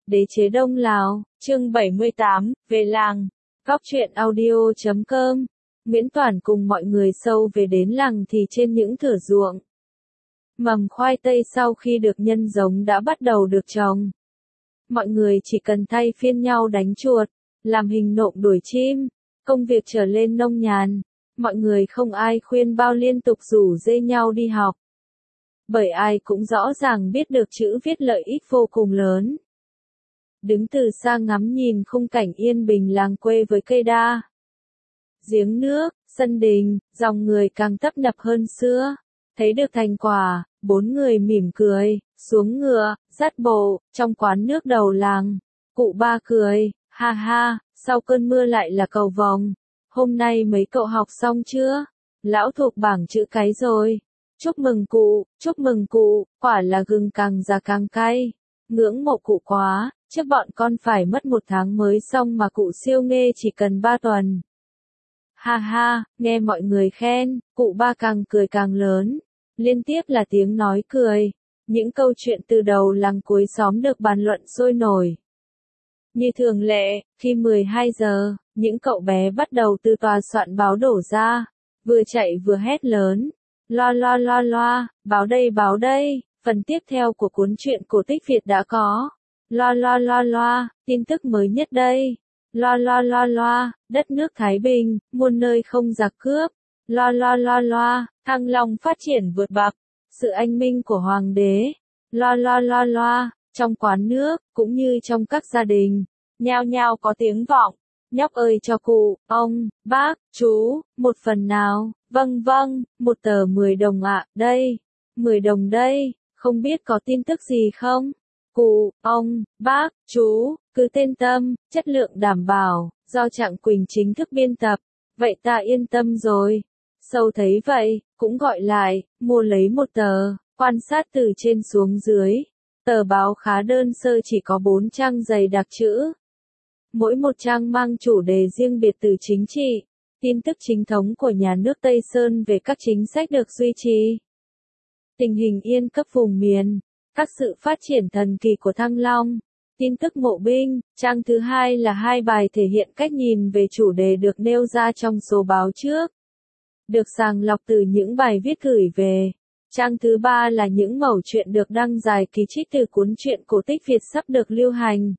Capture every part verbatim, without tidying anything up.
Đế chế Đông Lào, chương bảy mươi tám, về làng. Góc truyện audio chấm com. Nguyễn Toản cùng mọi người sâu về đến làng thì trên những thửa ruộng. Mầm khoai tây sau khi được nhân giống đã bắt đầu được trồng. Mọi người chỉ cần thay phiên nhau đánh chuột, làm hình nộm đuổi chim, công việc trở lên nông nhàn. Mọi người không ai khuyên bao liên tục rủ rê nhau đi học. Bởi ai cũng rõ ràng biết được chữ viết lợi ích vô cùng lớn. Đứng từ xa ngắm nhìn khung cảnh yên bình làng quê với cây đa, giếng nước, sân đình, dòng người càng tấp nập hơn xưa. Thấy được thành quả, bốn người mỉm cười, xuống ngựa, dắt bộ, trong quán nước đầu làng. Cụ ba cười, ha ha, sau cơn mưa lại là cầu vồng. Hôm nay mấy cậu học xong chưa? Lão thuộc bảng chữ cái rồi. Chúc mừng cụ, chúc mừng cụ, quả là gừng càng già càng cay. Ngưỡng mộ cụ quá, trước bọn con phải mất một tháng mới xong mà cụ siêu nghê chỉ cần ba tuần. Ha ha, nghe mọi người khen, cụ ba càng cười càng lớn. Liên tiếp là tiếng nói cười. Những câu chuyện từ đầu làng cuối xóm được bàn luận sôi nổi. Như thường lệ, khi mười hai giờ, những cậu bé bắt đầu từ tòa soạn báo đổ ra. Vừa chạy vừa hét lớn. Loa loa loa loa, báo đây báo đây, phần tiếp theo của cuốn truyện cổ tích Việt đã có. Loa loa loa loa, tin tức mới nhất đây. Loa loa loa loa, đất nước Thái Bình, muôn nơi không giặc cướp. Loa loa loa loa, Thăng Long phát triển vượt bậc, sự anh minh của hoàng đế. Loa loa loa loa, trong quán nước, cũng như trong các gia đình, nhao nhao có tiếng vọng. Nhóc ơi cho cụ, ông, bác, chú, một phần nào, vâng vâng, một tờ mười đồng ạ, đây, mười đồng đây, không biết có tin tức gì không? Cụ, ông, bác, chú, cứ tên tâm, chất lượng đảm bảo, do Trạng Quỳnh chính thức biên tập, vậy ta yên tâm rồi. Sâu thấy vậy, cũng gọi lại, mua lấy một tờ, quan sát từ trên xuống dưới. Tờ báo khá đơn sơ chỉ có bốn trang dày đặc chữ. Mỗi một trang mang chủ đề riêng biệt từ chính trị, tin tức chính thống của nhà nước Tây Sơn về các chính sách được duy trì, tình hình yên cấp vùng miền, các sự phát triển thần kỳ của Thăng Long, tin tức mộ binh. Trang thứ hai là hai bài thể hiện cách nhìn về chủ đề được nêu ra trong số báo trước, được sàng lọc từ những bài viết gửi về. Trang thứ ba là những mẩu chuyện được đăng dài ký trích từ cuốn truyện cổ tích Việt sắp được lưu hành.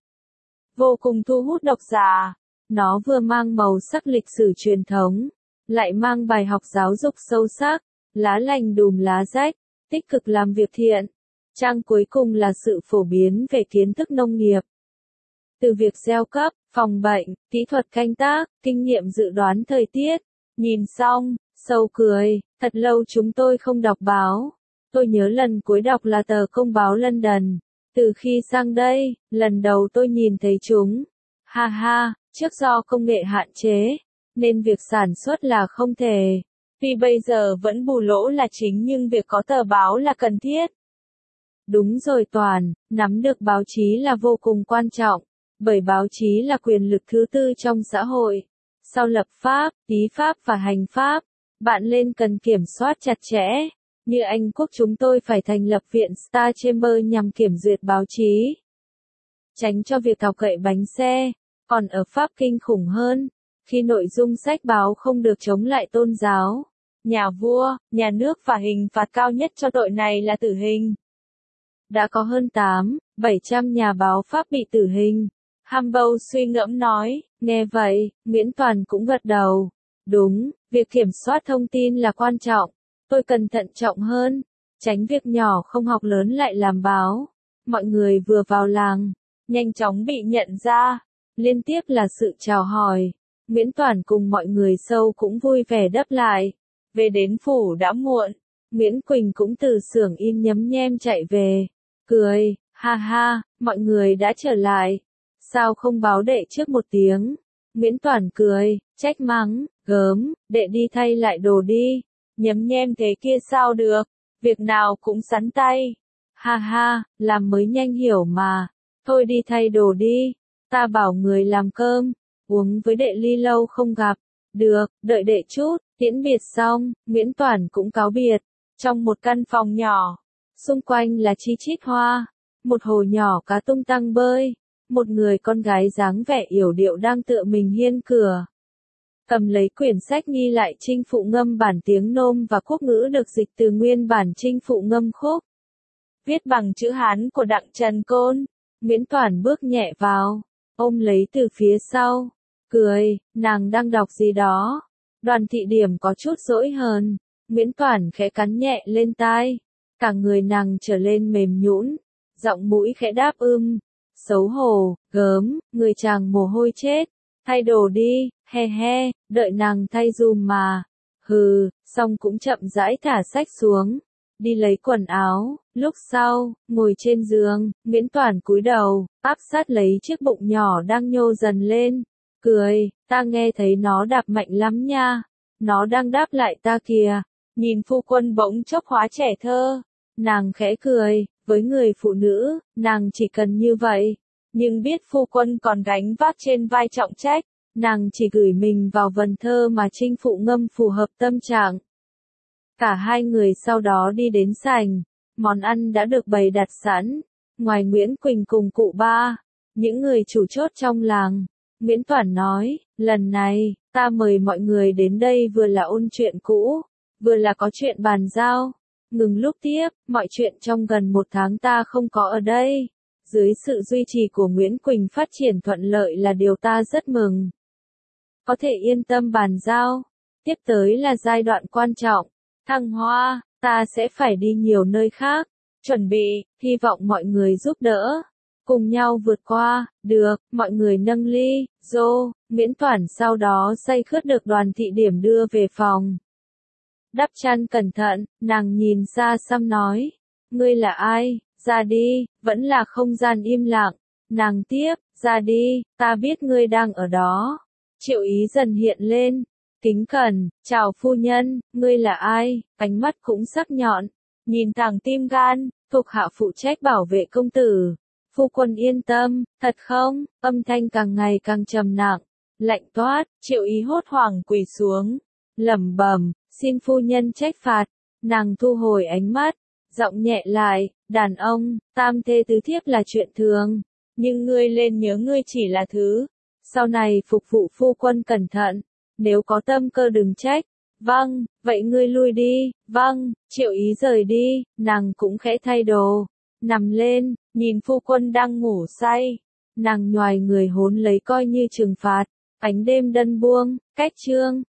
Vô cùng thu hút độc giả. Nó vừa mang màu sắc lịch sử truyền thống, lại mang bài học giáo dục sâu sắc, lá lành đùm lá rách, tích cực làm việc thiện. Trang cuối cùng là sự phổ biến về kiến thức nông nghiệp. Từ việc gieo cấp, phòng bệnh, kỹ thuật canh tác, kinh nghiệm dự đoán thời tiết. Nhìn xong, Sâu cười, thật lâu chúng tôi không đọc báo. Tôi nhớ lần cuối đọc là tờ Công báo London. Từ khi sang đây, lần đầu tôi nhìn thấy chúng. Ha ha, trước do công nghệ hạn chế, nên việc sản xuất là không thể. Tuy bây giờ vẫn bù lỗ là chính nhưng việc có tờ báo là cần thiết. Đúng rồi Toàn, nắm được báo chí là vô cùng quan trọng, bởi báo chí là quyền lực thứ tư trong xã hội. Sau lập pháp, lý pháp và hành pháp, bạn lên cần kiểm soát chặt chẽ. Như Anh Quốc chúng tôi phải thành lập viện Star Chamber nhằm kiểm duyệt báo chí, tránh cho việc thọc gậy bánh xe. Còn ở Pháp kinh khủng hơn, khi nội dung sách báo không được chống lại tôn giáo, nhà vua, nhà nước và hình phạt cao nhất cho tội này là tử hình. Đã có hơn tám, bảy trăm nhà báo Pháp bị tử hình. Hambow suy ngẫm nói, nghe vậy, Nguyễn Toàn cũng gật đầu. Đúng, việc kiểm soát thông tin là quan trọng. Tôi cần thận trọng hơn, tránh việc nhỏ không học lớn lại làm báo. Mọi người vừa vào làng, nhanh chóng bị nhận ra. Liên tiếp là sự chào hỏi. Nguyễn Toản cùng mọi người sâu cũng vui vẻ đáp lại. Về đến phủ đã muộn. Nguyễn Quỳnh cũng từ xưởng in nhấm nhem chạy về. Cười, ha ha, mọi người đã trở lại. Sao không báo đệ trước một tiếng? Nguyễn Toản cười, trách mắng, gớm, đệ đi thay lại đồ đi. Nhấm nhem thế kia sao được, việc nào cũng sắn tay. Ha ha, làm mới nhanh hiểu mà. Thôi đi thay đồ đi, ta bảo người làm cơm, uống với đệ ly lâu không gặp. Được, đợi đệ chút. Tiễn biệt xong, Nguyễn Toản cũng cáo biệt. Trong một căn phòng nhỏ, xung quanh là chi chít hoa, một hồ nhỏ cá tung tăng bơi. một người con gái dáng vẻ yểu điệu đang tựa mình hiên cửa. Cầm lấy quyển sách ghi lại Trinh Phụ Ngâm bản tiếng Nôm và quốc ngữ được dịch từ nguyên bản Trinh Phụ Ngâm khúc. Viết bằng chữ Hán của Đặng Trần Côn, Nguyễn Toản bước nhẹ vào, ôm lấy từ phía sau, cười, nàng đang đọc gì đó. Đoàn Thị Điểm có chút dỗi hờn, Nguyễn Toản khẽ cắn nhẹ lên tai, cả người nàng trở lên mềm nhũn, giọng mũi khẽ đáp ưm, xấu hổ, gớm, người chàng mồ hôi chết, thay đồ đi, he he, đợi nàng thay dùm mà. Hừ, xong cũng chậm rãi thả sách xuống, đi lấy quần áo, lúc sau, ngồi trên giường, Nguyễn Toản cúi đầu, áp sát lấy chiếc bụng nhỏ đang nhô dần lên, cười, ta nghe thấy nó đạp mạnh lắm nha, nó đang đáp lại ta kìa. Nhìn phu quân bỗng chốc hóa trẻ thơ, nàng khẽ cười, với người phụ nữ, nàng chỉ cần như vậy, nhưng biết phu quân còn gánh vác trên vai trọng trách, nàng chỉ gửi mình vào vần thơ mà Trinh Phụ Ngâm phù hợp tâm trạng. Cả hai người sau đó đi đến sảnh, món ăn đã được bày đặt sẵn, ngoài Nguyễn Quỳnh cùng cụ ba, những người chủ chốt trong làng. Nguyễn Toản nói, lần này, ta mời mọi người đến đây vừa là ôn chuyện cũ, vừa là có chuyện bàn giao. Ngừng lúc tiếp, mọi chuyện trong gần một tháng ta không có ở đây. Dưới sự duy trì của Nguyễn Quỳnh phát triển thuận lợi là điều ta rất mừng. Có thể yên tâm bàn giao. Tiếp tới là giai đoạn quan trọng. Thăng hoa, ta sẽ phải đi nhiều nơi khác. Chuẩn bị, hy vọng mọi người giúp đỡ. Cùng nhau vượt qua, được, mọi người nâng ly, rô, Nguyễn Toản sau đó say khướt được Đoàn Thị Điểm đưa về phòng. Đắp chăn cẩn thận, nàng nhìn xa xăm nói, ngươi là ai, ra đi, vẫn là không gian im lặng, nàng tiếp, ra đi, ta biết ngươi đang ở đó. Triệu Ý dần hiện lên, kính cẩn, chào phu nhân, ngươi là ai, ánh mắt cũng sắc nhọn, nhìn thẳng tim gan, thuộc hạ phụ trách bảo vệ công tử. Phu quân yên tâm, thật không, âm thanh càng ngày càng trầm nặng, lạnh toát, Triệu Ý hốt hoảng quỳ xuống, lẩm bẩm, xin phu nhân trách phạt, nàng thu hồi ánh mắt, giọng nhẹ lại, đàn ông, tam thê tứ thiếp là chuyện thường, nhưng ngươi lên nhớ ngươi chỉ là thứ, sau này phục vụ phu quân cẩn thận, nếu có tâm cơ đừng trách, vâng, vậy ngươi lui đi, vâng, Triệu Ý rời đi, nàng cũng khẽ thay đồ, nằm lên, nhìn phu quân đang ngủ say, nàng nhoài người hốn lấy coi như trừng phạt, ánh đêm đân buông, cách chương.